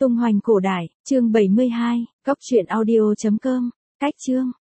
Tung hoành cổ đại, chương 72, góc truyện audio.com, cách chương.